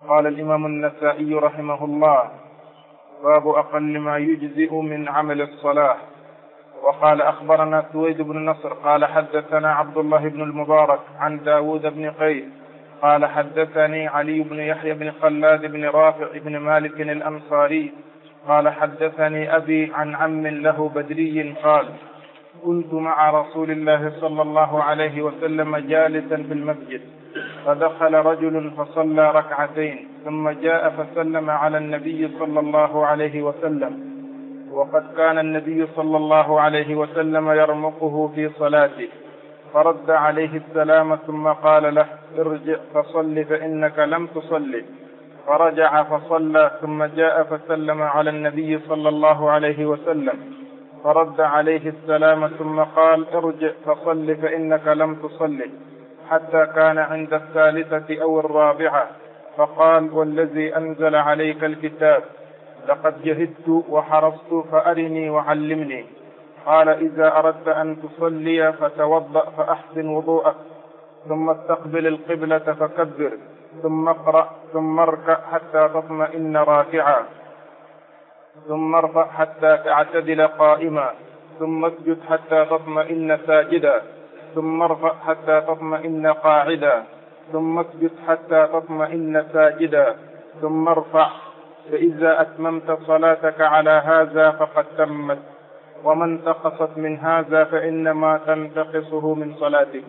قال الإمام النسائي رحمه الله: باب أقل ما يجزئ من عمل الصلاة. وقال: أخبرنا سويد بن نصر قال حدثنا عبد الله بن المبارك عن داود بن قيس قال حدثني علي بن يحيى بن خلاد بن رافع بن مالك الأنصاري قال حدثني أبي عن عم له بدري قال: كنت مع رسول الله صلى الله عليه وسلم جالسا في المسجد، فدخل رجل فصلى ركعتين ثم جاء فسلم على النبي صلى الله عليه وسلم، وقد كان النبي صلى الله عليه وسلم يرمقه في صلاته، فرد عليه السلام ثم قال له: ارجع فصل فإنك لم تصلي. فرجع فصلى ثم جاء فسلم على النبي صلى الله عليه وسلم، فرد عليه السلام ثم قال: ارجع فصل فإنك لم تصلي، حتى كان عند الثالثة أو الرابعة، فقال: والذي أنزل عليك الكتاب لقد جهدت وحرصت فأرني وعلمني. قال: إذا أردت أن تصلي فتوضأ فأحسن وضوءك، ثم استقبل القبلة فكبر، ثم اقرأ، ثم اركع حتى تطمئن راكعا، ثم ارفع حتى تعتدل قائما، ثم اسجد حتى تطمئن ساجدا، ثم ارفع حتى تطمئن قاعدا، ثم اسجد حتى تطمئن ساجدا، ثم ارفع. فإذا أتممت صلاتك على هذا فقد تمت، ومن تقصت من هذا فإنما تنتقصه من صلاتك،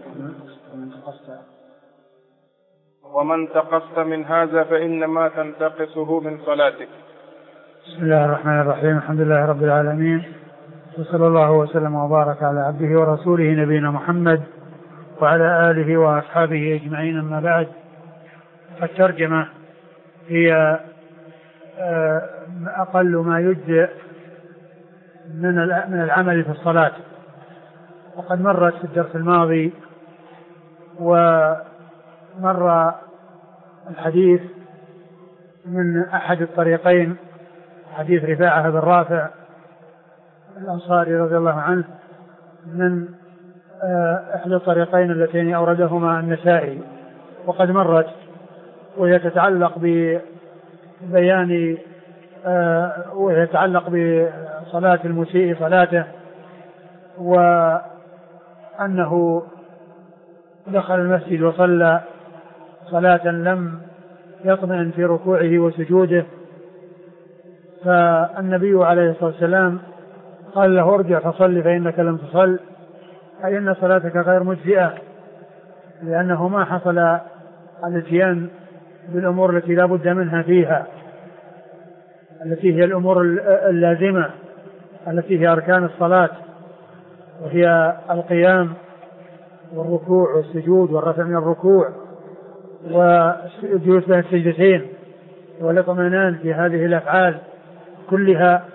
ومن تقصت من هذا فإنما تنتقصه من صلاتك. بسم الله الرحمن الرحيم. الحمد لله رب العالمين، وصلى الله وسلم وبارك على عبده ورسوله نبينا محمد وعلى آله وأصحابه أجمعين. أما بعد، فالترجمة هي أقل ما يجزئ من العمل في الصلاة. وقد مرت في الدرس الماضي ومر الحديث من أحد الطريقين، حديث رفاعة بن رافع الأنصاري رضي الله عنه، من إحدى الطريقين اللتين أوردهما النسائي. وقد مرت وهي تتعلق ببيان ويتعلق بصلاة المسيء صلاته، وأنه دخل المسجد وصلى صلاة لم يطمئن في ركوعه وسجوده، فالنبي عليه الصلاة والسلام قال له: ارجع فصل فإنك لم تصل، أي أن صلاتك غير مجزئة، لأنه ما حصل الاتيان بالأمور التي لا بد منها فيها، التي هي الأمور اللازمة التي هي أركان الصلاة، وهي القيام والركوع والسجود والرفع من الركوع والجلوس بين السجدتين والاطمئنان في هذه الأفعال كلها.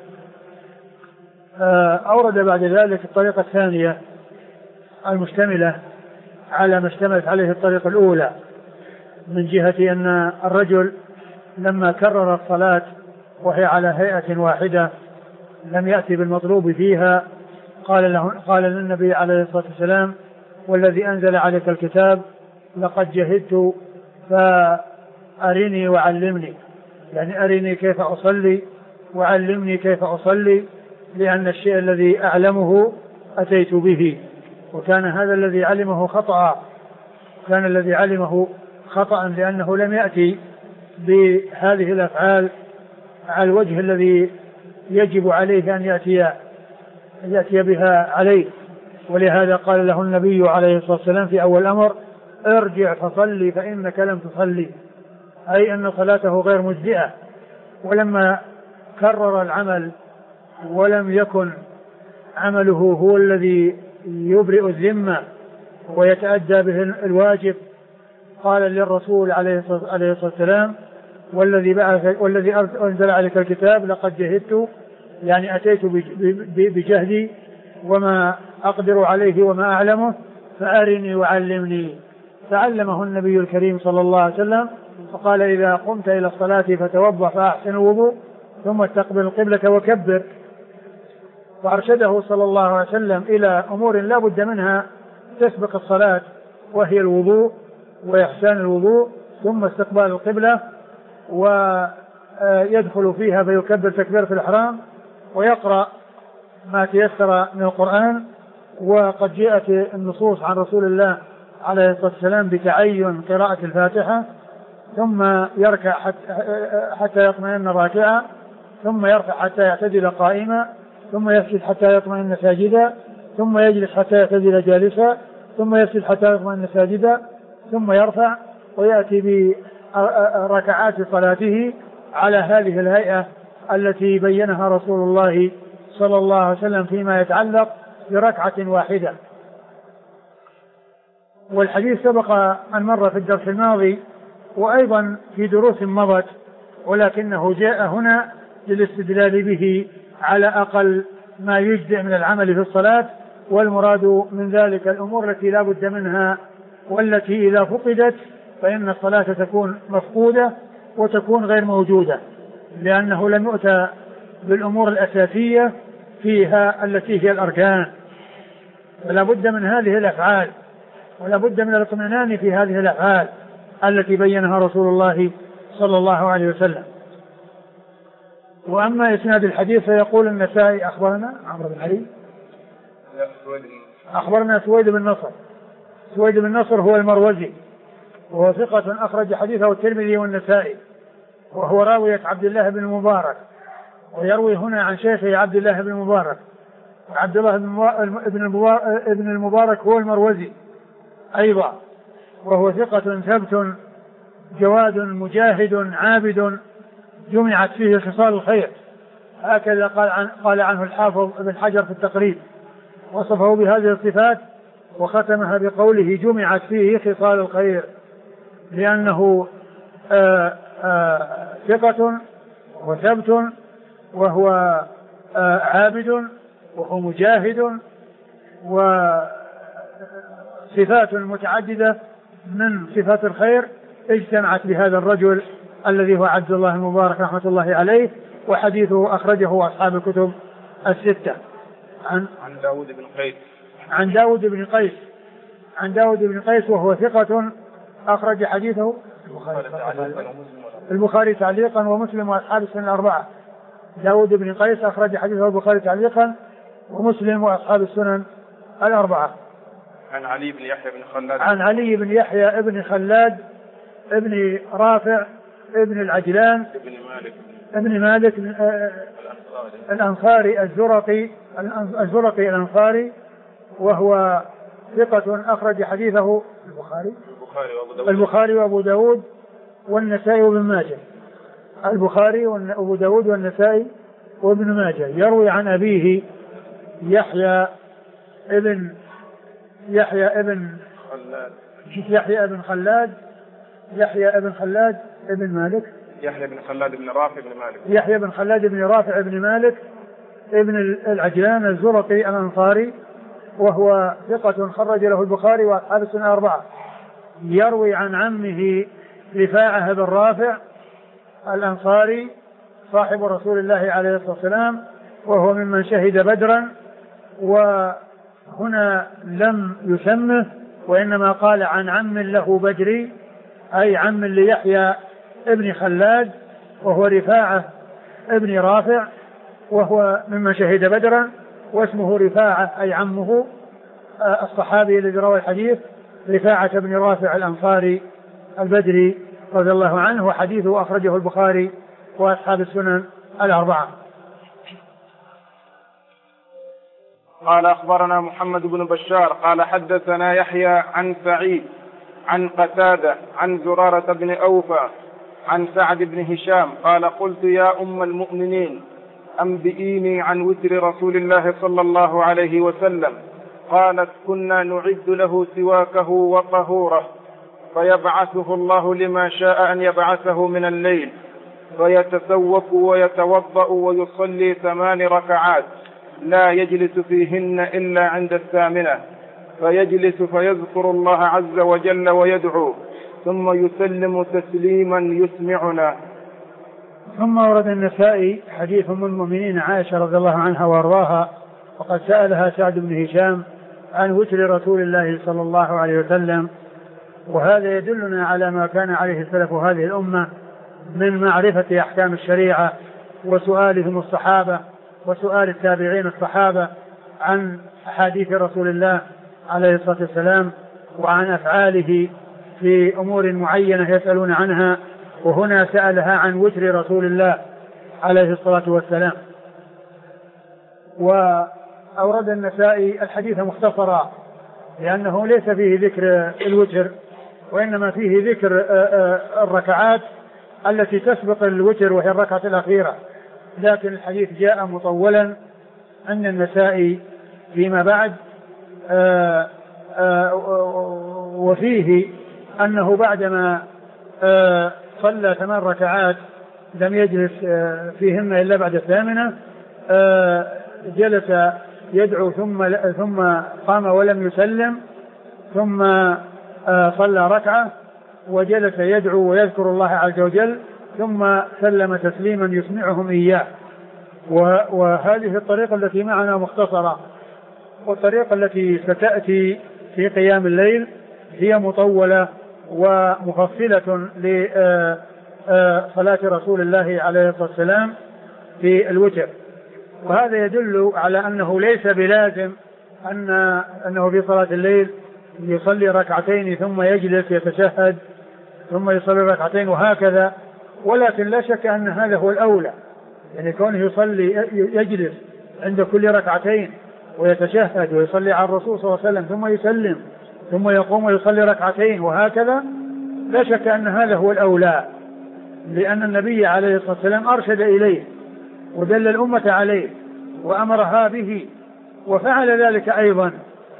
أورد بعد ذلك الطريقة الثانية المشتملة على ما اشتملت عليه الطريقة الأولى، من جهة أن الرجل لما كرر الصلاة وهي على هيئة واحدة لم يأتي بالمطلوب فيها، قال للنبي عليه الصلاة والسلام: والذي أنزل عليك الكتاب لقد جهدت فأرني وعلمني، يعني أرني كيف أصلي وعلمني كيف أصلي، لأن الشيء الذي أعلمه أتيت به. وكان هذا الذي علمه خطأ، كان الذي علمه خطأ لأنه لم يأتي بهذه الأفعال على الوجه الذي يجب عليه أن يأتي بها عليه. ولهذا قال له النبي عليه الصلاة والسلام في أول الأمر: ارجع فصلي فإنك لم تصلي، أي أن صلاته غير مجزئة. ولما كرر العمل ولم يكن عمله هو الذي يبرئ الذمة ويتأدى به الواجب، قال للرسول عليه الصلاة والسلام: والذي أنزل عليك الكتاب لقد جهدت، يعني أتيت بجهدي وما أقدر عليه وما أعلمه، فأرني وعلمني. فعلمه النبي الكريم صلى الله عليه وسلم، فقال: إذا قمت إلى الصلاة فتوضأ فأحسن الوضوء، ثم استقبل القبلة وكبر. وأرشده صلى الله عليه وسلم إلى أمور لا بد منها تسبق الصلاة، وهي الوضوء وإحسان الوضوء، ثم استقبال القبلة، ويدخل فيها فيكبر تكبيرة الإحرام ويقرأ ما تيسر من القرآن. وقد جاءت النصوص عن رسول الله عليه الصلاة والسلام بتعين قراءة الفاتحة، ثم يركع حتى يطمئن راكعا، ثم يرفع حتى يعتدل قائما، ثم يسجد حتى يطمئن ساجدا، ثم يجلس حتى يعتدل جالسا، ثم يسجد حتى يطمئن ساجدا، ثم يرفع ويأتي بركعات صلاته على هذه الهيئة التي بينها رسول الله صلى الله عليه وسلم فيما يتعلق بركعة واحدة. والحديث سبق أن مر في الدرس الماضي وأيضا في دروس مضت، ولكنه جاء هنا للاستدلال به على أقل ما يجزئ من العمل في الصلاة، والمراد من ذلك الأمور التي لا بد منها، والتي إذا فقدت فإن الصلاة تكون مفقودة وتكون غير موجودة، لأنه لم يؤتى بالأمور الأساسية فيها التي هي الأركان. فلا بد من هذه الأفعال، ولا بد من الاطمئنان في هذه الأفعال التي بينها رسول الله صلى الله عليه وسلم. وأما إسناد الحديث فيقول النسائي أخبرنا عمرو بن علي أخبرنا سويد بن نصر. سويد بن نصر هو المروزي، وهو ثقة أخرج حديثه الترمذي والنسائي، وهو راوية عبد الله بن المبارك، ويروي هنا عن شيخه عبد الله بن المبارك. وعبد الله بن المبارك هو المروزي أيضا، وهو ثقة ثبت جواد مجاهد عابد جمعت فيه خصال الخير، هكذا قال عنه الحافظ ابن حجر في التقريب، وصفه بهذه الصفات وختمها بقوله جمعت فيه خصال الخير، لأنه ثقة وثبت، وهو عابد، وهو مجاهد، وصفات متعددة من صفات الخير اجتمعت بهذا الرجل الذي هو عبد الله المبارك رحمة الله عليه. وحديثه أخرجه أصحاب الكتب الستة. عن داود بن قيس. عن داود بن قيس وهو ثقة أخرج حديثه البخاري تعليقا ومسلم وأصحاب السنن الأربعة. داود بن قيس أخرج حديثه البخاري تعليقا ومسلم وأصحاب السنن الأربعة. عن علي بن يحيى بن خلاد. عن علي بن يحيى بن خلاد ابن رافع ابن العجلان ابن مالك الأنصاري الزرقي الأنصاري، وهو ثقة أخرج حديثه البخاري وأبو داود والنسائي وابن ماجه. البخاري وأبو داود والنسائي وابن ماجه. يروي عن أبيه يحيى ابن خلاد ابن مالك. يحيى بن خلاد بن رافع بن مالك. يحيى بن خلاد بن رافع بن مالك ابن العجلان الزرقي الأنصاري، وهو ثقة خرج له البخاري وأصحاب السنن الأربعة. يروي عن عمه رفاعة بن رافع الأنصاري صاحب رسول الله عليه الصلاة والسلام، وهو ممن شهد بدرا، وهنا لم يسمه وإنما قال عن عم له بدري، أي عم ليحيى ابن خلاد، وهو رفاعة ابن رافع، وهو ممن شهد بدرا، واسمه رفاعة أي عمه الصحابي الذي روى الحديث رفاعة بن رافع الأنصاري البدري رضي الله عنه، وحديثه أخرجه البخاري وأصحاب السنن الأربعة. قال أخبرنا محمد بن بشار قال حدثنا يحيى عن سعيد عن قتادة عن زرارة بن أوفى عن سعد بن هشام قال قلت يا أم المؤمنين أنبئيني عن وتر رسول الله صلى الله عليه وسلم. قالت كنا نعد له سواكه وطهوره، فيبعثه الله لما شاء أن يبعثه من الليل، فيتسوك ويتوضأ ويصلي 8 ركعات لا يجلس فيهن إلا عند 8، فيجلس فيذكر الله عز وجل ويدعو، ثم يسلم تسليما يسمعنا. ثم ورد النسائي حديث أم المؤمنين عائشة رضي الله عنها وارضاها، وقد سألها سعد بن هشام عن وتر رسول الله صلى الله عليه وسلم، وهذا يدلنا على ما كان عليه سلف هذه الأمة من معرفة أحكام الشريعة وسؤالهم الصحابة وسؤال التابعين الصحابة عن أحاديث رسول الله عليه الصلاة والسلام وعن أفعاله في أمور معينة يسألون عنها، وهنا سألها عن وتر رسول الله عليه الصلاة والسلام. وأورد النسائي الحديث مختصرا لأنه ليس فيه ذكر الوتر، وإنما فيه ذكر الركعات التي تسبق الوتر وهي الركعة الأخيرة، لكن الحديث جاء مطولا عند النسائي فيما بعد. وفيه أنه بعدما صلى 8 ركعات لم يجلس فيهن إلا بعد الثامنة، جلس يدعو ثم قام ولم يسلم، ثم صلى ركعة وجلس يدعو ويذكر الله عز وجل، ثم سلم تسليما يسمعهم إياه. وهذه الطريقة التي معنا مختصرة، والطريقة التي ستأتي في قيام الليل هي مطولة ومفصلة لصلاة رسول الله عليه الصلاة والسلام في الوتر. وهذا يدل على أنه ليس بلازم أنه في صلاة الليل يصلي ركعتين ثم يجلس يتشهد ثم يصلي ركعتين وهكذا، ولكن لا شك أن هذا هو الأولى، يعني كونه يصلي يجلس عند كل ركعتين ويتشهد ويصلي على الرسول صلى الله عليه وسلم ثم يسلم ثم يقوم ويصلي ركعتين وهكذا، لا شك أن هذا هو الأولى، لأن النبي عليه الصلاة والسلام أرشد إليه ودل الأمة عليه وأمرها به، وفعل ذلك أيضا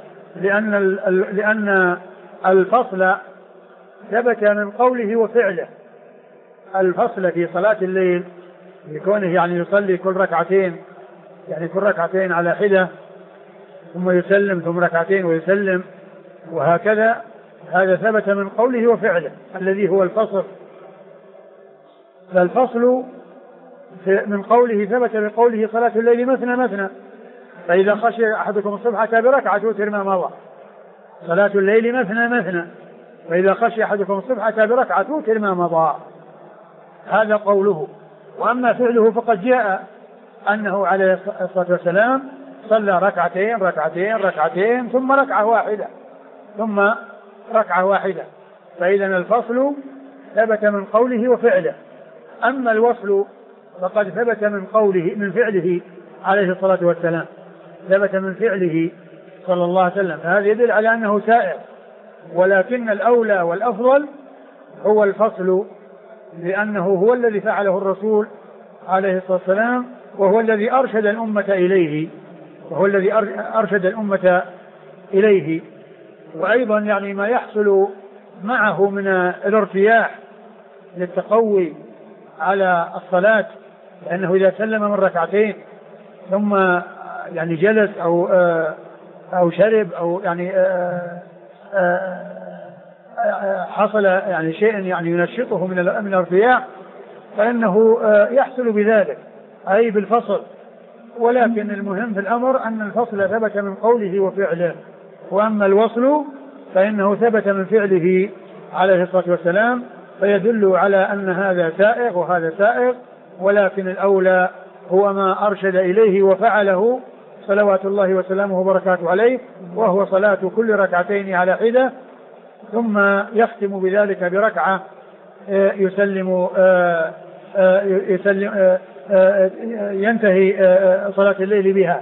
لأن الفصل ثبت من قوله وفعله. الفصل في صلاة الليل يكونه يعني يصلي كل ركعتين، يعني كل ركعتين على حدة ثم يسلم ثم ركعتين ويسلم وهكذا، هذا ثبت من قوله وفعله الذي هو الفصل. فالفصل من قوله ثبت بقوله صلاة الليل مثنى مثنى، فإذا خشي أحدكم الصبح بركعة توتر ما مضى. صلاة الليل مثنى مثنى، فإذا خشي أحدكم الصبح بركعة توتر ما مضى، هذا قوله. وأما فعله فقد جاء أنه عليه الصلاة والسلام صلى ركعتين ركعتين ركعتين ثم ركعة واحدة ثم ركعة واحدة، فإذا الفصل ثبت من قوله وفعله. أما الوصل فقد ثبت من قوله من فعله عليه الصلاة والسلام، ثبت من فعله صلى الله عليه وسلم، فهذا يدل على أنه سائر، ولكن الأولى والأفضل هو الفصل، لأنه هو الذي فعله الرسول عليه الصلاة والسلام، وهو الذي أرشد الأمة إليه، وأيضا يعني ما يحصل معه من الارتياح للتقوي على الصلاة، لأنه إذا سلم من ركعتين ثم يعني جلس أو شرب أو يعني حصل يعني شيء يعني ينشطه من الارتياح، فإنه يحصل بذلك أي بالفصل. ولكن المهم في الأمر أن الفصل ثبت من قوله وفعله، وأما الوصل فإنه ثبت من فعله عليه الصلاة والسلام، فيدل على أن هذا سائغ وهذا سائغ، ولكن الأولى هو ما أرشد إليه وفعله صلوات الله وسلامه وبركاته عليه، وهو صلاة كل ركعتين على حدة، ثم يختم بذلك بركعة ينتهي صلاة الليل بها.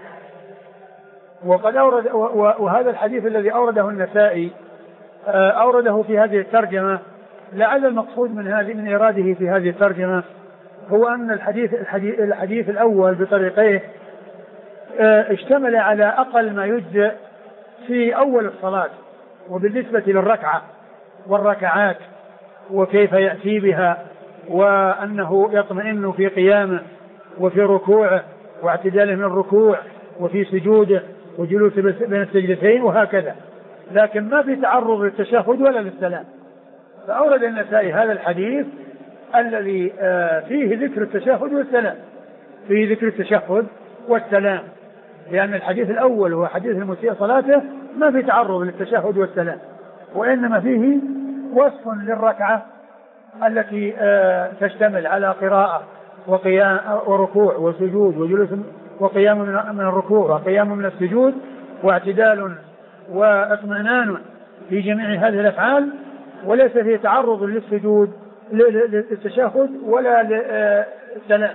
وقد أورد وهذا الحديث الذي أورده النسائي أورده في هذه الترجمة، لعل المقصود من إراده في هذه الترجمة هو أن الحديث الأول بطريقيه اشتمل على أقل ما يجزئ في أول الصلاة، وبالنسبة للركعة والركعات وكيف يأتي بها، وأنه يطمئن في قيامه وفي ركوعه واعتداله من الركوع وفي سجوده وجلوس بين السجدتين وهكذا، لكن ما في تعرض للتشهد ولا للسلام. فأورد النسائي هذا الحديث الذي فيه ذكر التشهد والسلام، فيه ذكر التشهد والسلام، لأن الحديث الأول هو حديث المسيء صلاته ما في تعرض للتشهد والسلام، وإنما فيه وصف للركعة التي تشتمل على قراءة وقيام وركوع وسجود وجلوس وقيام من الركوع وقيام من السجود واعتدال واطمئنان في جميع هذه الأفعال، وليس فيه تعرض للسجود للتشهد ولا للسلام.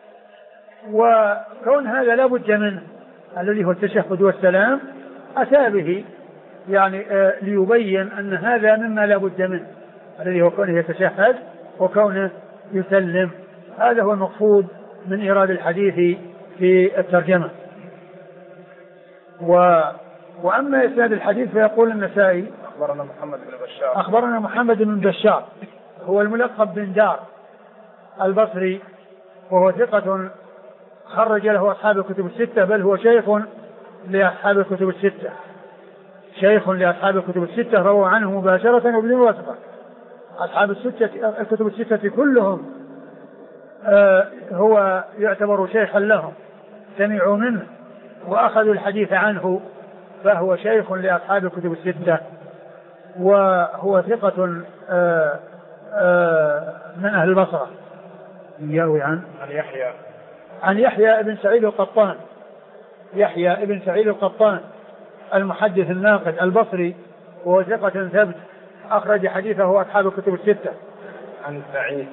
وكون هذا لا بد منه الذي هو التشهد والسلام أتى به يعني ليبين أن هذا مما لا بد منه، الذي هو كونه يتشهد وكونه يسلم. هذا هو المقصود من إيراد الحديث في الترجمة. وأما إسناد الحديث فيقول النسائي أخبرنا محمد بن بشار هو الملقب بن دار البصري، وهو ثقة خرج له أصحاب الكتب الستة، بل هو شيخ لأصحاب الكتب الستة، شيخ لأصحاب الكتب الستة، روى عنه مباشرة وبدون واسطة. أصحاب الكتب الستة كلهم هو يعتبر شيخا لهم، سمعوا منه وأخذوا الحديث عنه، فهو شيخ لأصحاب الكتب الستة، وهو ثقة من أهل البصرة. يروي عن يحيى ابن سعيد القطان، يحيى ابن سعيد القطان المحدث الناقد البصري، وهو ثقة ثبت أخرج حديثه أصحاب الكتب الستة. عن سعيد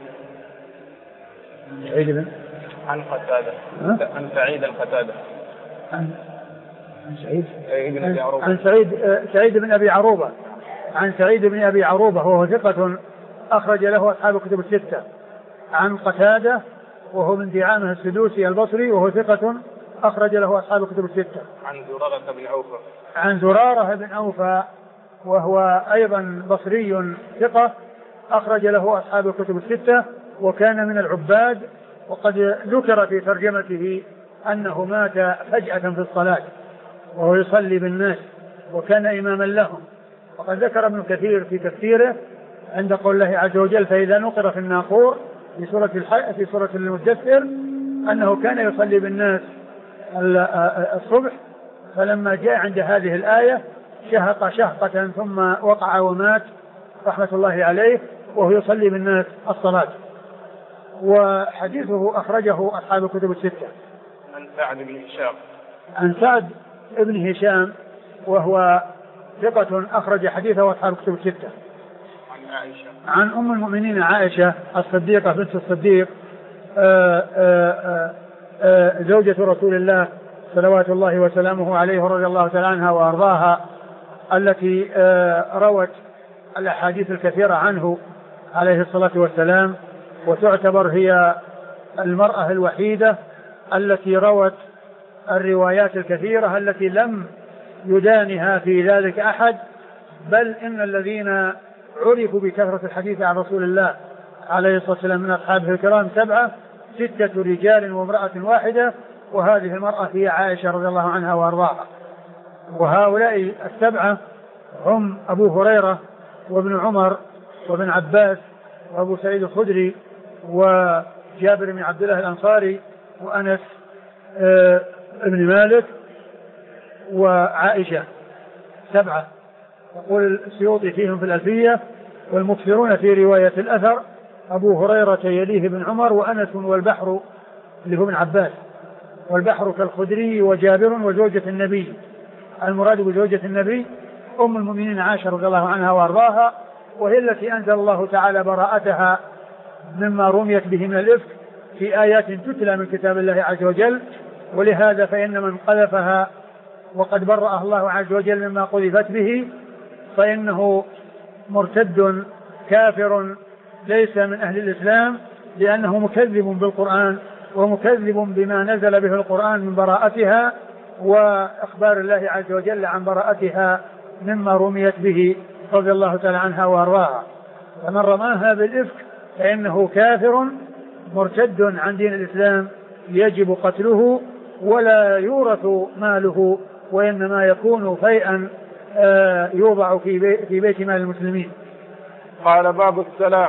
بن عن قتادة عن سعيد القتادة عن سعيد بن أبي عروبة عن سعيد بن أبي عروبة عن سعيد بن أبي عروبة، وهو ثقة أخرج له أصحاب الكتب الستة. عن قتادة وهو من دعامة السدوسي البصري، وهو ثقة أخرج له أصحاب الكتب الستة. عن زرارة بن أوفى وهو أيضا بصري ثقة أخرج له أصحاب الكتب الستة، وكان من العباد، وقد ذكر في ترجمته أنه مات فجأة في الصلاة وهو يصلي بالناس، وكان إماما لهم. وقد ذكر ابن كثير في تفسيره عند قول الله عز وجل فإذا نقر في الناقور في سورة المدثر أنه كان يصلي بالناس الصبح، فلما جاء عند هذه الآية شهق شهقة ثم وقع ومات رحمة الله عليه وهو يصلي بالناس الصلاة. وحديثه أخرجه أصحاب الكتب الستة. عن سعد بن هشام وهو ثقة أخرج حديثه أصحاب الكتب الستة. عن أم المؤمنين عائشة الصديقة بنت الصديق زوجة رسول الله صلوات الله وسلامه عليه رضي الله تعالى عنها وأرضاها، التي روت الأحاديث الكثيرة عنه عليه الصلاة والسلام، وتعتبر هي المرأة الوحيدة التي روت الروايات الكثيرة التي لم يدانها في ذلك أحد، بل إن الذين عرفوا بكثرة الحديث عن رسول الله عليه الصلاة والسلام من أصحابه الكرام 7، 6 رجال وامرأة واحدة، وهذه المرأة هي عائشة رضي الله عنها وأرضاها. وهؤلاء 7 هم أبو هريرة وابن عمر وابن عباس وأبو سعيد الخدري وجابر بن عبد الله الأنصاري وأنس ابن مالك وعائشة 7. يقول السيوطي فيهم في الألفية والمكثرون في رواية الأثر أبو هريرة يليه بن عمر وأنس والبحر اللي هو ابن عباس، والبحر كالخدري وجابر وزوجة النبي. المراد بزوجة النبي أم المؤمنين عائشة رضي الله عنها وأرضاها، وهي التي أنزل الله تعالى براءتها مما رميت به من الإفك في آيات تتلى من كتاب الله عز وجل. ولهذا فإن من قذفها وقد برأه الله عز وجل مما قذفت به فإنه مرتد كافر ليس من أهل الإسلام، لأنه مكذب بالقرآن ومكذب بما نزل به القرآن من براءتها وإخبار الله عز وجل عن براءتها مما رميت به رضي الله تعالى عنها وأرضاها. فمن رماها بالإفك فإنه كافر مرتد عن دين الإسلام يجب قتله ولا يورث ماله، وإنما يكون فيئا يوضع في بيت مال المسلمين. قال باب السلام.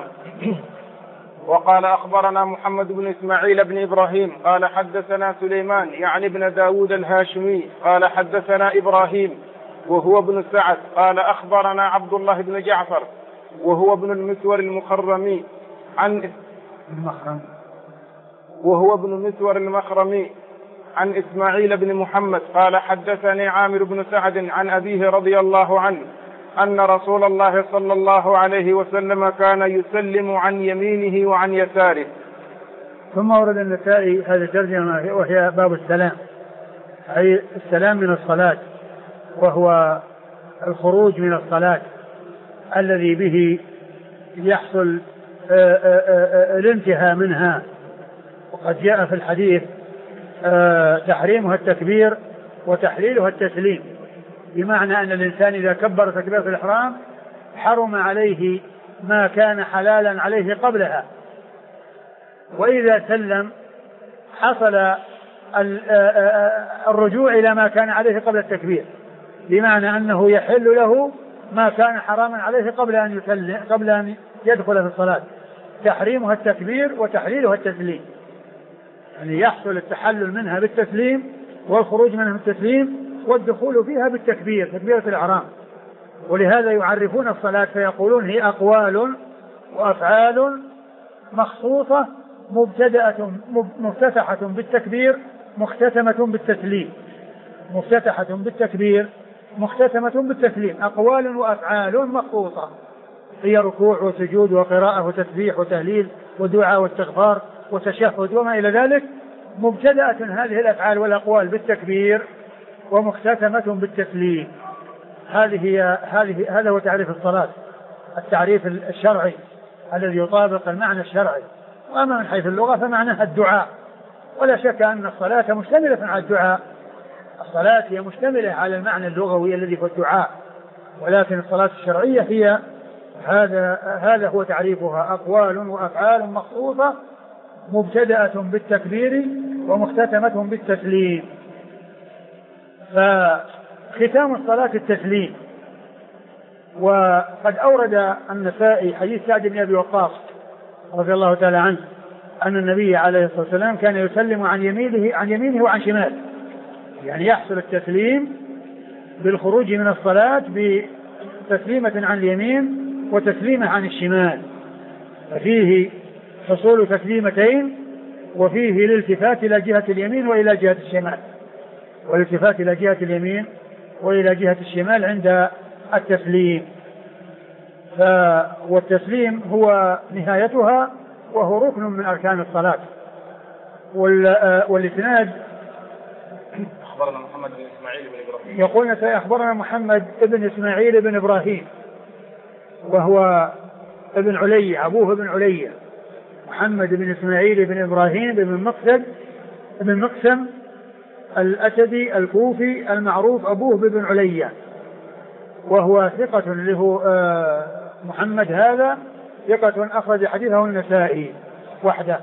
وقال أخبرنا محمد بن إسماعيل بن إبراهيم قال حدثنا سليمان يعني ابن داود الهاشمي قال حدثنا إبراهيم وهو ابن سعد قال أخبرنا عبد الله بن جعفر وهو ابن المسور المخرمي عن المخرم وهو ابن مسور المخرمي عن إسماعيل بن محمد قال حدثني عامر بن سعد عن أبيه رضي الله عنه أن رسول الله صلى الله عليه وسلم كان يسلم عن يمينه وعن يساره. ثم ورد النسائي هذه الترجمة وهي باب السلام، أي السلام من الصلاة، وهو الخروج من الصلاة الذي به يحصل الانتهاء منها. وقد جاء في الحديث تحريمها التكبير وتحليلها التسليم، بمعنى أن الإنسان إذا كبر تكبيرة الإحرام حرم عليه ما كان حلالا عليه قبلها، وإذا سلم حصل الرجوع إلى ما كان عليه قبل التكبير، بمعنى أنه يحل له ما كان حراما عليه قبل أن يدخل في الصلاة. تحريمها التكبير وتحليلها التسليم، يعني يحصل التحلل منها بالتسليم والخروج منها بالتسليم والدخول فيها بالتكبير، تكبيرة الإحرام. ولهذا يعرفون الصلاة فيقولون هي أقوال وأفعال مخصوصة مفتتحة بالتكبير مختتمة بالتسليم، مفتتحة بالتكبير مختتمة بالتسليم، أقوال وأفعال مخصوصة، هي ركوع وسجود وقراءة وتسبيح وتهليل ودعاء واستغفار وتشهد وما إلى ذلك. مبتدأة هذه الأفعال والأقوال بالتكبير ومختتمة بالتسليم. هذا هو تعريف الصلاة، التعريف الشرعي الذي يطابق المعنى الشرعي. وأما من حيث اللغة فمعناها الدعاء، ولا شك أن الصلاة مشتملة على الدعاء، الصلاة هي مشتملة على المعنى اللغوي الذي هو الدعاء، ولكن الصلاة الشرعية هي هذا هو تعريفها، أقوال وأفعال مخصوصة مبتدأة بالتكبير ومختتمة بالتسليم. فختام الصلاة التسليم. وقد أورد النسائي حديث سعد بن أبي وقاص رضي الله تعالى عنه أن النبي عليه الصلاة والسلام كان يسلم عن يمينه وعن شماله، يعني يحصل التسليم بالخروج من الصلاة بتسليمة عن اليمين وتسليمة عن الشمال، ففيه حصول تسليمتين، وفيه الالتفات إلى جهة اليمين وإلى جهة الشمال، والالتفات إلى جهة اليمين وإلى جهة الشمال عند التسليم. والتسليم هو نهايتها، وهو ركن من أركان الصلاة. والإسناد أخبرنا محمد بن إسماعيل بن إبراهيم، يقول أخبرنا محمد بن إسماعيل بن إبراهيم وهو ابن علي، أبوه ابن علي، محمد بن إسماعيل بن إبراهيم بن مقسم الأسدي الكوفي المعروف أبوه بن علي، وهو ثقة له. محمد هذا ثقة أخرج حديثه النسائي وحده.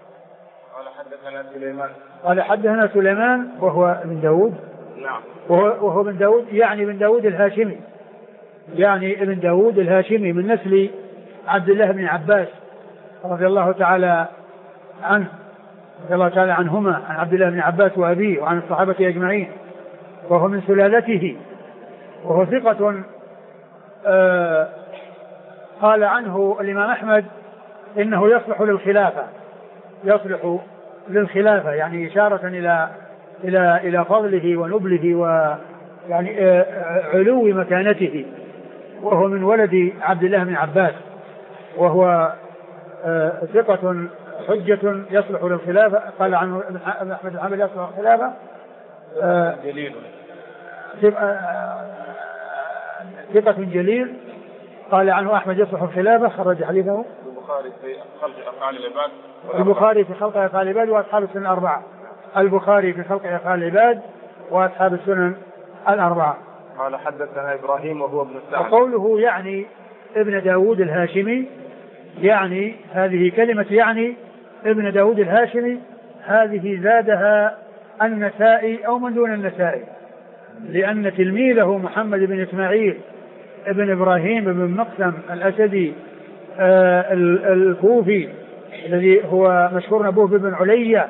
قال حدثنا سليمان وهو ابن داود. نعم. وهو ابن داود، يعني ابن داود الهاشمي، يعني ابن داود الهاشمي من نسل عبد الله بن عباس رضي الله تعالى عنه، رضي الله تعالى عنهما، عن عبد الله بن عباس وأبيه وعن الصحابة أجمعين، وهو من سلالته، وهو ثقة. قال عنه الإمام أحمد إنه يصلح للخلافة، يعني إشارة إلى فضله ونبله ويعني علو مكانته، وهو من ولد عبد الله بن عباس، وهو ثقة حجة يصلح للخلافة. قال عنه ابن أحمد الحنبلي يصلح للخلافة ثقة جليل. قال عنه أحمد يصلح الخلافة، خرج حديثه البخاري في خلق أفعال العباد، البخاري في خلق أفعال العباد وأصحاب السنن الأربعة، البخاري في خلق أفعال العباد وأصحاب السنن الأربعة. قال حدثنا إبراهيم وهو ابن سعد. وقوله يعني ابن داود الهاشمي، يعني هذه كلمة يعني ابن داود الهاشمي، هذه زادها النسائي أو من دون النسائي، لأن تلميذه محمد بن إسماعيل ابن إبراهيم بن مقسم الأسدي الكوفي الذي هو مشهور أبوه بن علي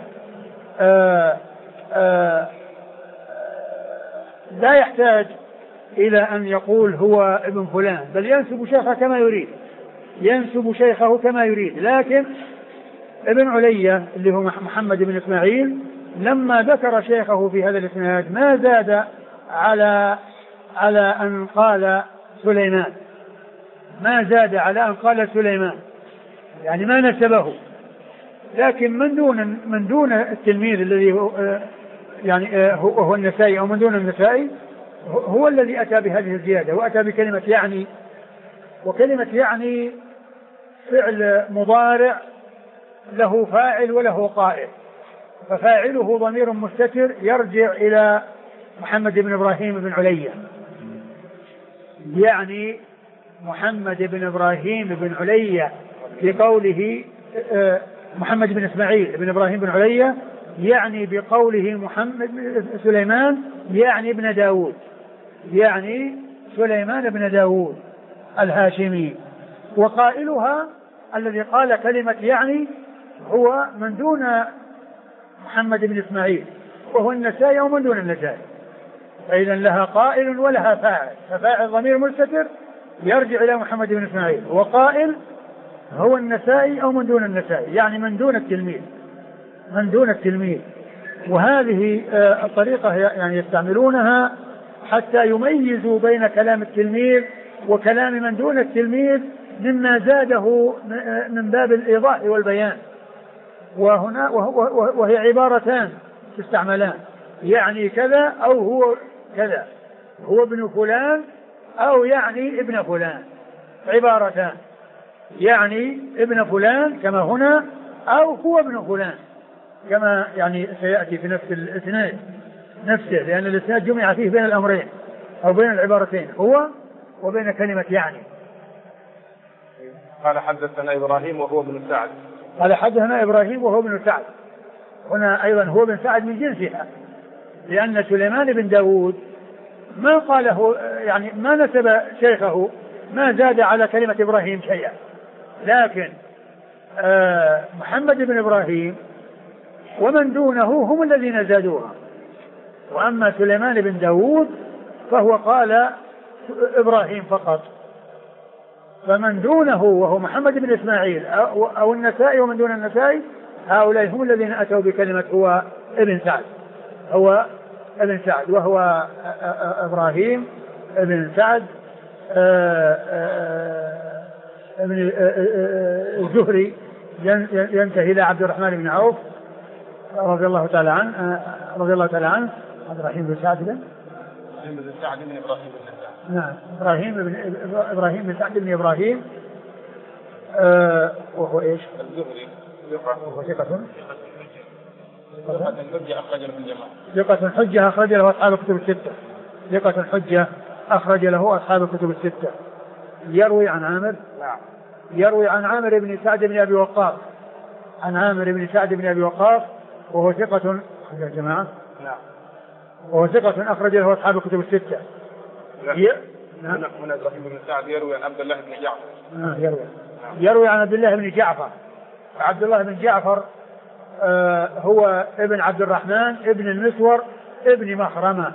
لا يحتاج إلى أن يقول هو ابن فلان، بل ينسب شيخه كما يريد، ينسب شيخه كما يريد. لكن ابن علية اللي هو محمد بن إسماعيل لما ذكر شيخه في هذا الإسناد ما زاد على أن قال سليمان، ما زاد على أن قال سليمان، يعني ما نسبه. لكن من دون التلميذ الذي هو يعني هو النسائي أو من دون النسائي هو الذي أتى بهذه الزيادة، وأتى بكلمة يعني. وكلمة يعني فعل مضارع له فاعل وله قائل، ففاعله ضمير مستتر يرجع إلى محمد بن إبراهيم بن علية، يعني محمد بن إبراهيم بن علية بقوله محمد بن إسماعيل بن إبراهيم بن علية، يعني بقوله محمد سليمان يعني ابن داود، يعني سليمان بن داود الهاشمي. وقائلها الذي قال كلمة يعني هو من دون محمد بن إسماعيل وهو النسائي أو من دون النسائي، فإذا لها قائل ولها فاعل، ففاعل ضمير مستتر يرجع إلى محمد بن إسماعيل، وقائل هو النسائي أو من دون النسائي، يعني من دون التلميذ، من دون التلميذ. وهذه الطريقة يعني يستعملونها حتى يميزوا بين كلام التلميذ وكلام من دون التلميذ مما زاده من باب الإيضاح والبيان. وهنا وهي عبارتان تستعملان، يعني كذا أو هو كذا، هو ابن فلان أو يعني ابن فلان، عبارتان، يعني ابن فلان كما هنا أو هو ابن فلان كما يعني سيأتي في نفس الإسناد نفسه، لأن الإسناد جمع فيه بين الأمرين أو بين العبارتين، هو وبين كلمة يعني. قال حدثنا إبراهيم وهو ابن سعد. قال حدثنا إبراهيم وهو ابن سعد، هنا أيضا هو ابن سعد من جنسها، لأن سليمان بن داود ما قاله يعني ما نسب شيخه، ما زاد على كلمة إبراهيم شيئا، لكن محمد بن إبراهيم ومن دونه هم الذين زادوها. وأما سليمان بن داود فهو قال إبراهيم فقط، فمن دونه وهو محمد بن إسماعيل أو النسائي ومن دون النسائي هؤلاء هم الذين أتوا بكلمة هو ابن سعد، هو ابن سعد، وهو إبراهيم ابن سعد ابن الزهري ينتهي إلى عبد الرحمن بن عوف رضي الله تعالى عنه عبد الرحيم بن سعد بن سعد بن إبراهيم بن سعد. نعم إبراهيم بن سعد بن إبراهيم وهو إيش؟ الزهري وهو ثقة حجة أخرج له أصحاب الكتب الستة، ثقة حجة أخرج له أصحاب الكتب الستة. يروي عن عامر، يروي عن عامر بن سعد بن أبي وقاص، عن عامر بن سعد بن أبي وقاص وهو ثقة يا جماعة، وهو ثقة أخرج له أصحاب الكتب الستة. من إبراهيم بن سعد يروي عن عبد الله بن جعفر. يروي عن عبد الله بن جعفر. عبد الله بن جعفر هو ابن عبد الرحمن ابن المسور ابن مخرمة،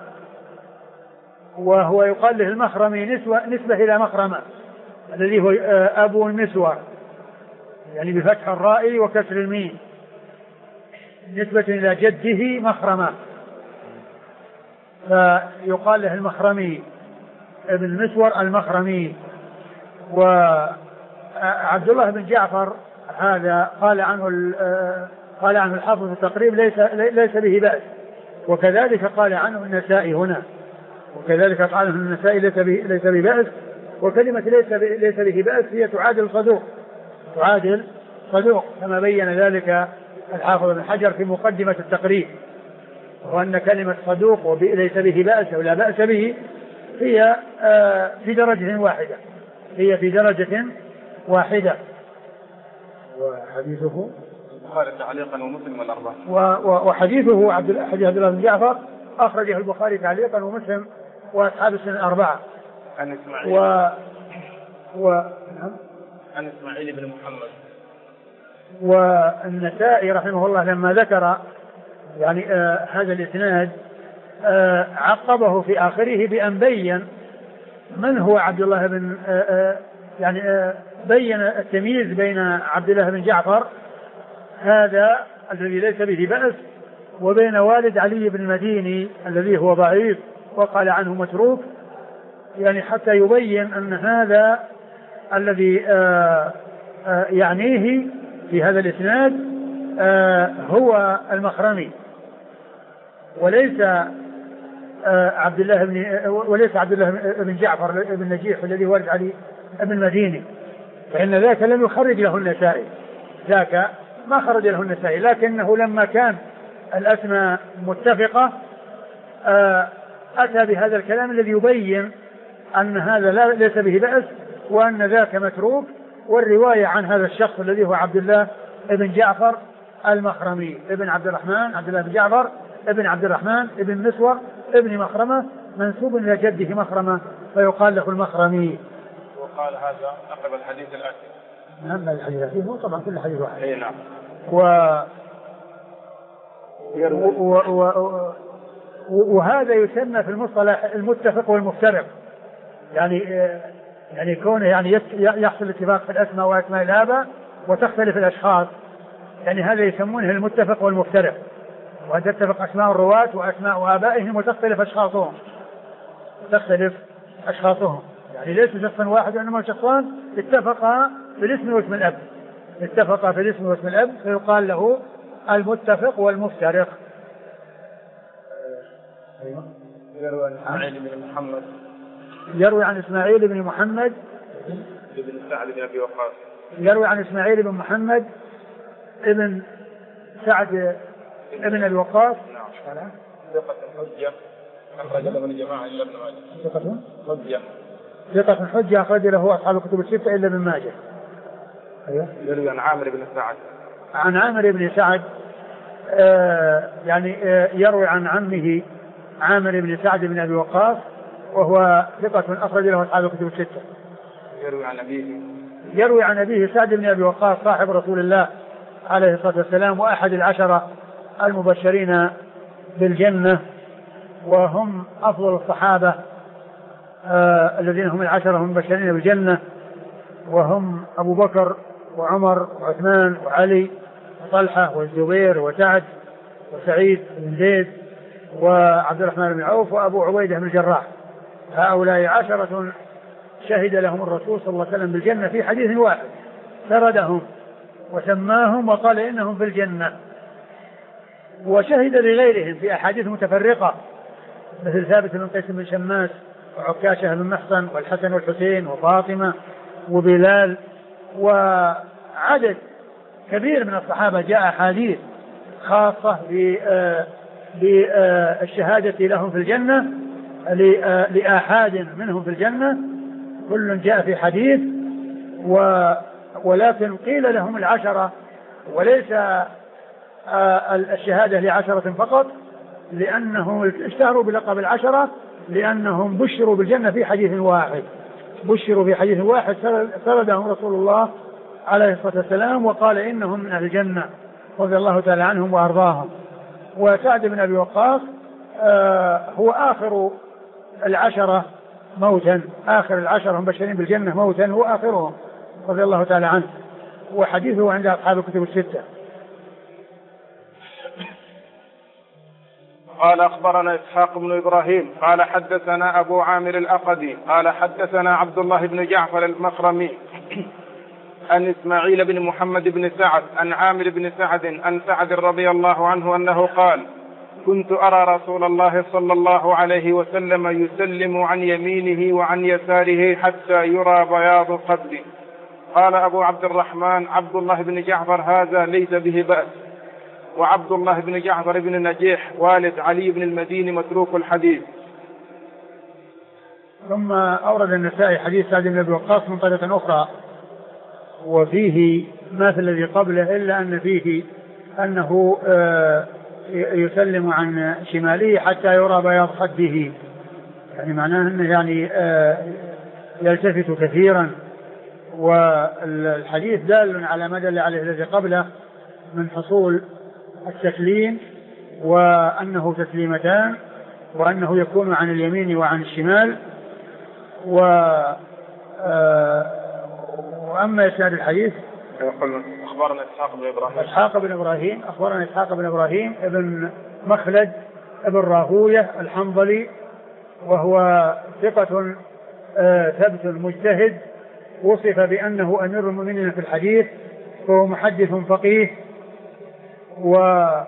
وهو يقال له المخرمي نسبة إلى مخرمة الذي هو أبو المسور، يعني بفتح الراء وكسر الميم، نسبة إلى جده مخرمة، فيقال له المخرمي ابن المسور المخرمي. وعبد الله بن جعفر هذا قال عنه الحافظ في التقريب ليس به بأس، وكذلك قال عنه النسائي هنا، وكذلك قال عنه النسائي ليس به بأس. وكلمة ليس به بأس هي تعادل صدوق كما بين ذلك الحافظ بن حجر في مقدمة التقريب، وأن كلمة صدوق وليس به بأس أو لا بأس به هي في درجة واحدة، هي في درجة واحدة. وحديثه البخاري تعليقا ومسلم والأربعة، وحديثه حديث عبد الله بن جعفر أخرجه البخاري تعليقا ومسلم وأصحاب السنن الأربعة. عن إسماعيل عن إسماعيل بن محمد. والنسائي رحمه الله لما ذكر يعني هذا الإسناد عقبه في آخره بأن بين من هو عبد الله بن يعني بين التمييز بين عبد الله بن جعفر هذا الذي ليس به بأس وبين والد علي بن المديني الذي هو ضعيف وقال عنه متروك، يعني حتى يبين أن هذا الذي يعنيه في هذا الإسناد هو المخرمي وليس عبد الله بن جعفر بن نجيح الذي والد علي بن المديني، فإن ذاك لم يخرج له النسائي، ذاك ما خرج له النسائي، لكنه لما كان الأسماء متفقة أتى بهذا الكلام الذي يبين أن هذا ليس به بأس وأن ذاك متروك، والرواية عن هذا الشخص الذي هو عبد الله بن جعفر المخرمي ابن عبد الرحمن، عبد الله بن جعفر ابن عبد الرحمن ابن مسور ابن مخرمة منسوب إلى جده مخرمة فيقال له المخرمي. وقال هذا أقرب الحديث الآتي. نعم الحديث الآتي هو طبعا كل حديث واحد. أي نعم. وهذا يسمى في المصطلح المتفق والمفترق، يعني كونه يعني يحصل اتفاق في الأسماء وأسماء الآباء وتختلف الأشخاص، يعني هذا يسمونه المتفق والمفترق، وأن تتفق أسماء الرواة وأسماء آبائهم وتختلف أشخاصهم، يعني ليس شخصا واحد وإنما شخصان اتفقا في الاسم واسم الأب فيقال له المتفق والمفترق. يروي عن إسماعيل بن محمد بن سعد بن أبي وقاص. يروي عن إسماعيل بن محمد ابن سعد ابن أبي وقاص. نعم. ثقة حجة أخرج له الجماعة إلا ابن ماجه. ثقة حجة أخرج له أصحاب الكتب الستة إلا ابن ماجه. أيوه. يروي عن عامر بن سعد. عن عامر بن سعد يروي عن عمه عامر بن سعد بن أبي وقاص وهو ثقة أخرج له أصحاب الكتب الستة. يروي عن أبيه سعد بن أبي وقاص صاحب رسول الله عليه الصلاة والسلام وأحد العشرة المبشرين بالجنة، وهم أفضل الصحابة الذين هم العشرة المبشرين بالجنة، وهم أبو بكر وعمر وعثمان وعلي وطلحة والزبير وسعد وسعيد بن زيد وعبد الرحمن بن عوف وأبو عبيدة بن الجراح. هؤلاء عشرة شهد لهم الرسول صلى الله عليه وسلم بالجنة في حديث واحد، سردهم وسماهم وقال إنهم في الجنة، وشهد لغيرهم في أحاديث متفرقة مثل ثابت بن قيس بن شماس وعكاشة بن محصن والحسن والحسين وفاطمة وبلال وعدد كبير من الصحابة. جاء أحاديث خاصة بالشهادة لهم في الجنة لآحاد منهم في الجنة، كل جاء في حديث، ولكن قيل لهم العشرة وليس الشهادة لعشرة فقط، لأنهم اشتهروا بلقب العشرة لأنهم بشروا بالجنة في حديث واحد سردهم رسول الله عليه الصلاة والسلام وقال إنهم من أهل الجنة رضي الله تعالى عنهم وأرضاهم. وسعد بن أبي وقاص هو آخر العشرة موتا، آخر العشرة مبشرين بالجنة موتا هو آخرهم رضي الله تعالى عنه، وحديثه عند أصحاب الكتب الستة. قال أخبرنا إسحاق بن إبراهيم قال حدثنا أبو عامر الأقدي قال حدثنا عبد الله بن جعفر المخرمي عن إسماعيل بن محمد بن سعد عن عامر بن سعد عن سعد رضي الله عنه أنه قال: كنت أرى رسول الله صلى الله عليه وسلم يسلم عن يمينه وعن يساره حتى يرى بياض قبله. قال أبو عبد الرحمن: عبد الله بن جعفر هذا ليس به بأس، وعبد الله بن جعفر بن نجيح والد علي بن المديني متروك الحديث. ثم أورد النسائي حديث سعد بن أبي وقاص من طريقة أخرى وفيه ما في الذي قبله، إلا أن فيه أنه يسلم عن شماله حتى يرى بياض خده، يعني معناه أنه يعني يلتفت كثيرا. والحديث دال على ما دل عليه الذي قبله من حصول التسليم، وأنه تسليمتان، وأنه يكون عن اليمين وعن الشمال، وأما إسناد الحديث يقول أخبرنا إسحاق بن إبراهيم أخبرنا إسحاق بن إبراهيم ابن مخلد ابن راهوية الحنظلي، وهو ثقة ثبت مجتهد، وصف بأنه أمير المؤمنين في الحديث، فهو محدث فقيه، وحصل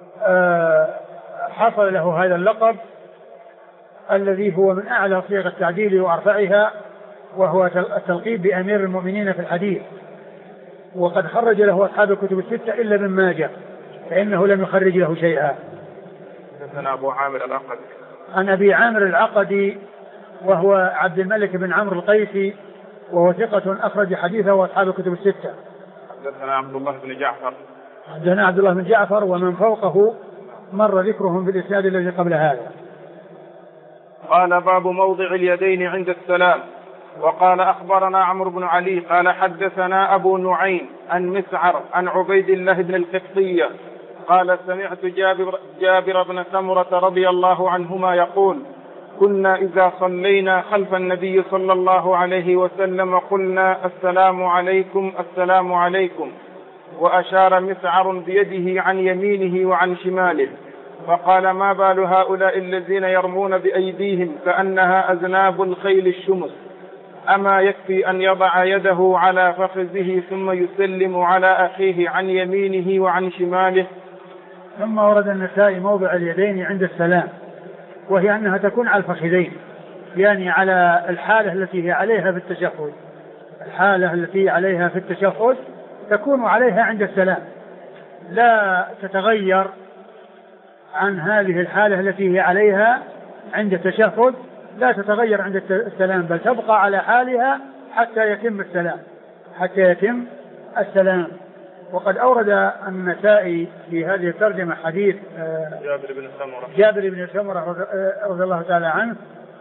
له هذا اللقب الذي هو من أعلى صيغ التعديل وأرفعها، وهو التلقيب بأمير المؤمنين في الحديث. وقد خرج له أصحاب الكتب الستة إلا ابن ماجه، فإنه لم يخرج له شيئا. حدثنا أبو عامر العقدي عن أبي عامر العقدي وهو عبد الملك بن عمرو القيسي، وهو ثقة أخرج حديثه وأصحاب الكتب الستة. حدثنا عبد الله بن جعفر ومن فوقه مر ذكرهم في الإسناد الذي قبل هذا. قال باب موضع اليدين عند السلام. وقال أخبرنا عمرو بن علي قال حدثنا أبو نعيم عن مسعر عن عبيد الله بن القبطية قال سمعت جابر بن سمرة رضي الله عنهما يقول كنا إذا صلينا خلف النبي صلى الله عليه وسلم قلنا السلام عليكم السلام عليكم، وأشار مسعر بيده عن يمينه وعن شماله، فقال ما بال هؤلاء الذين يرمون بأيديهم كأنها أذناب الخيل الشمس، أما يكفي أن يضع يده على فخذه ثم يسلم على أخيه عن يمينه وعن شماله. ثم ورد النسائي موضع اليدين عند السلام، وهي أنها تكون على الفخذين، يعني على الحالة التي هي عليها في التشهد، الحالة التي عليها في التشهد تكون عليها عند السلام، لا تتغير عن هذه الحالة التي هي عليها عند التشهد، لا تتغير عند السلام، بل تبقى على حالها حتى يتم السلام. وقد أورد النسائي في هذه الترجمة حديث جابر بن سمرة رضي الله تعالى عنه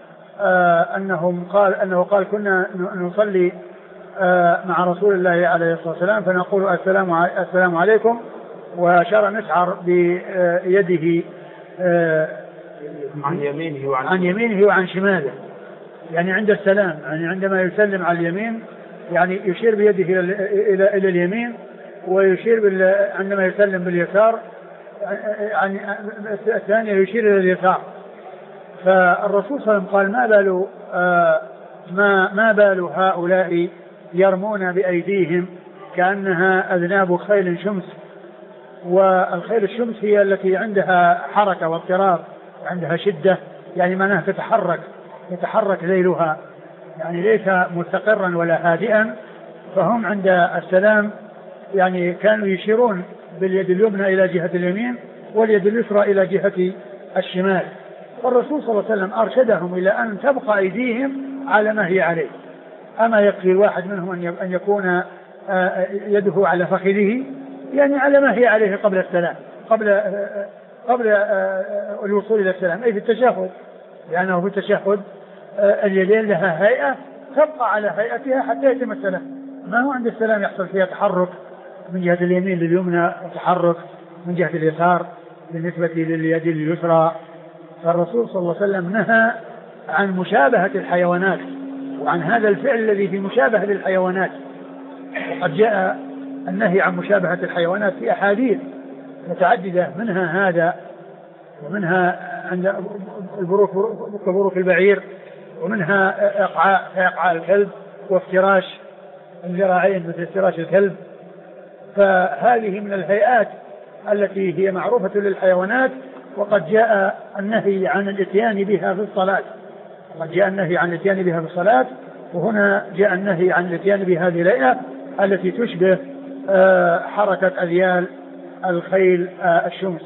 أنه قال كنا نصلي مع رسول الله عليه الصلاة والسلام فنقول السلام عليكم، وأشار مسعر بيده عن يمينه وعن شماله، يعني عند السلام، يعني عندما يسلم على اليمين يعني يشير بيده إلى اليمين، ويشير عندما يسلم باليسار يعني الثانية يشير إلى اليسار. فالرسول صلى الله عليه وسلم قال ما بال هؤلاء يرمون بأيديهم كأنها أذناب خيل شمس. والخيل الشمس هي التي عندها حركة واضطراب وعندها شدة، يعني معناها يتحرك ذيلها، يعني ليس مستقرا ولا هادئا. فهم عند السلام يعني كانوا يشيرون باليد اليمنى إلى جهة اليمين واليد اليسرى إلى جهة الشمال. والرسول صلى الله عليه وسلم أرشدهم إلى أن تبقى أيديهم على ما هي عليه. أما يكفي الواحد منهم أن يكون يده على فخذه، يعني على ما هي عليه قبل السلام، قبل الوصول إلى السلام، أي في التشهد، لأنه في التشهد اليدين لها هيئة تبقى على هيئتها حتى يتم السلام. ما هو عند السلام يحصل فيها تحرك من جهة اليمين لليمنى وتحرك من جهة اليسار بالنسبة لليد اليسرى. فالرسول صلى الله عليه وسلم نهى عن مشابهة الحيوانات وعن هذا الفعل الذي في مشابهة للحيوانات. وقد جاء النهي عن مشابهة الحيوانات في أحاديث متعددة، منها هذا، ومنها عند البروك البعير، ومنها إقعاء الكلب وافتراش الذراعين مثل افتراش الكلب. فهذه من الهيئات التي هي معروفة للحيوانات، وقد جاء النهي عن الاتيان بها في الصلاة، وهنا جاء النهي عن الاتيان بهذه الهيئة التي تشبه حركة أذيال الخيل الشمس.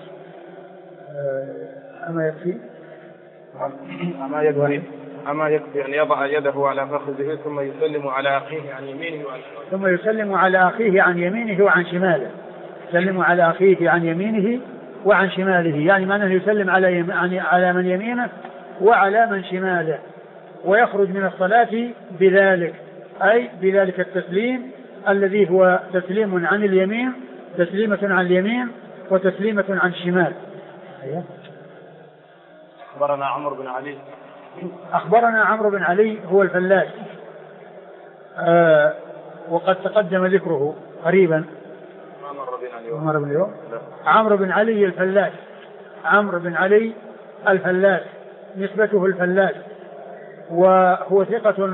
أما يكفي أن يضع يده على فخذه ثم يسلم على أخيه عن يمينه وعن شماله. يسلم على أخيه عن يمينه وعن شماله، يعني معناه يسلم على من يمينه وعلى من شماله، ويخرج من الصلاة بذلك، أي بذلك التسليم الذي هو تسليم عن اليمين، تسليمة عن اليمين وتسليمة عن الشمال. أخبرنا عمرو بن علي هو الفلاس، وقد تقدم ذكره قريبا. عمرو بن اليوم. عمرو بن علي الفلاس. عمرو بن علي الفلاس نسبته الفلاس، وهو ثقة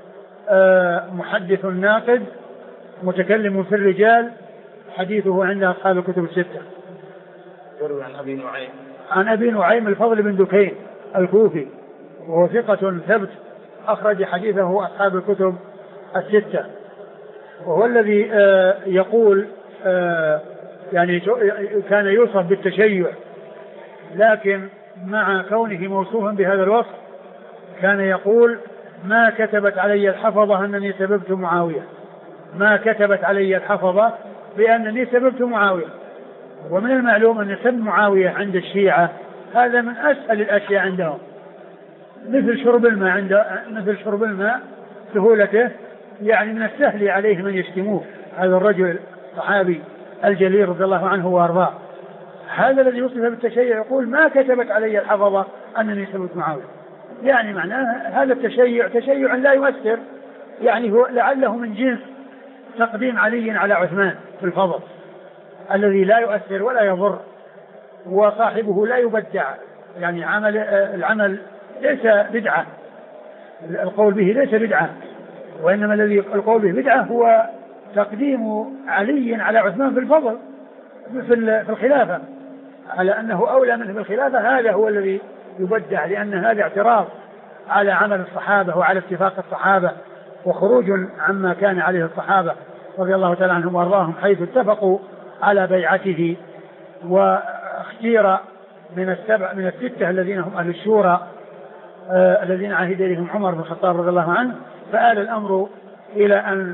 محدث ناقد متكلم في الرجال، حديثه عند أصحاب الكتب الستة. يروي عن أبي نعيم. عن أبي نعيم الفضل بن دكين الكوفي، وهو ثقة ثبت أخرج حديثه أصحاب الكتب الستة، وهو الذي يقول يعني كان يوصف بالتشيع، لكن مع كونه موصوفا بهذا الوصف كان يقول ما كتبت علي الحفظة أنني سببت معاوية، ما كتبت علي الحفظة بأنني سببت معاوية. ومن المعلوم أن سب معاوية عند الشيعة هذا من أسهل الأشياء عندهم، مثل شرب الماء سهولته، يعني من السهل عليهم أن يشتموه هذا الرجل الصحابي الجليل رضي الله عنه وأرضاه. هذا الذي يوصف بالتشيع يقول ما كتبت علي الحفظة أنني سببت معاوية، يعني معناه هذا التشيع تشيع لا يؤثر، يعني هو لعله من جنس تقديم علي على عثمان في الفضل الذي لا يؤثر ولا يضر، وصاحبه لا يبدع، يعني العمل ليس بدعة، القول به ليس بدعة، وإنما الذي القول به بدعة هو تقديم علي على عثمان في الفضل في الخلافة، على أنه أولى منه بالخلافة. هذا هو الذي يبدع، لأن هذا اعتراض على عمل الصحابة وعلى اتفاق الصحابة وخروج عما كان عليه الصحابة رضي الله تعالى عنهم وارضاهم، حيث اتفقوا على بيعته واختير من الستة الذين هم أهل الشورى الذين عهد إليهم عمر بن الخطاب رضي الله عنه. فآل الأمر إلى أن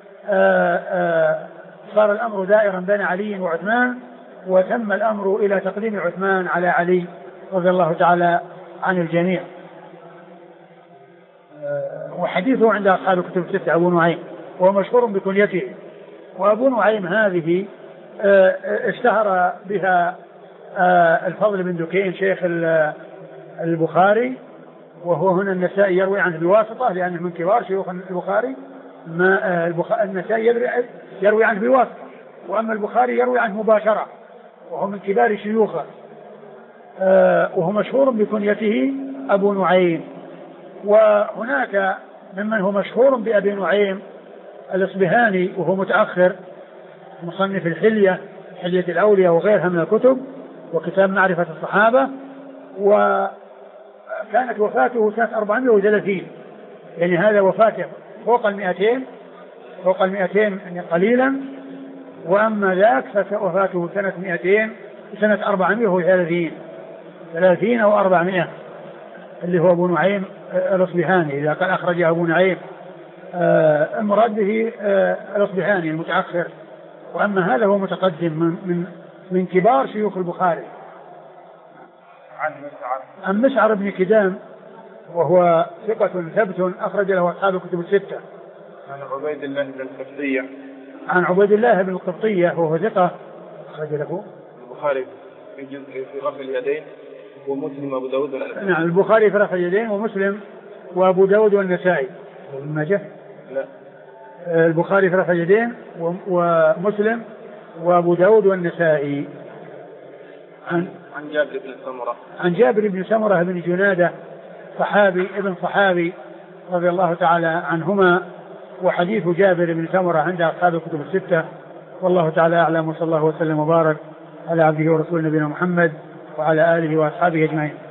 صار الأمر دائرا بين علي وعثمان، وتم الأمر إلى تقديم عثمان على علي رضي الله تعالى عن الجميع. وحديثه عند أصحاب الكتب الستة أبو نعيم، وهو مشهور بكنيته. وأبو نعيم هذه اشتهر بها الفضل بن دكين شيخ البخاري، وهو هنا النسائي يروي عنه بواسطة لأنه من كبار شيوخ البخاري. النسائي يروي عنه بواسطة، وأما البخاري يروي عنه مباشرة، وهو من كبار شيوخه، وهو مشهور بكنيته أبو نعيم. وهناك ممن هو مشهور بأبي نعيم الإصبهاني، وهو متأخر، مصنف الحلية، حلية الأولياء وغيرها من الكتب، وكتاب معرفة الصحابة. وكانت وفاته سنة 430، يعني هذا وفاته فوق 200 يعني قليلا. وأما ذاك فوفاته سنة 200 سنة 430 أو 400، اللي هو أبو نعيم الإصبهاني. إذا قال أخرج أبو نعيم المراد به الإصبهاني المتأخر، وأما هذا هو متقدم من كبار شيوخ البخاري. عن مسعر بن كدام، وهو ثقة ثبت أخرج له أصحاب الكتب الستة. عن عبيد الله بن القبطية. عن عبيد الله بن القبطية وهو ثقة أخرج له البخاري في جزء في رفع اليدين ومسلم وأبو داود والنسائي. نعم، البخاري في رفع اليدين ومسلم وأبو داود والنسائي. ما جه؟ لا، البخاري في رفع اليدين ومسلم وأبو داود والنسائي. عن جابر بن سمرة. عن جابر بن سمرة بن جنادة، صحابي ابن صحابي رضي الله تعالى عنهما. وحديث جابر بن سمرة عند أصحاب الكتب الستة. والله تعالى أعلم، وصلى الله وسلم وبارك على عبده ورسوله نبينا محمد وعلى آله وأصحابه أجمعين.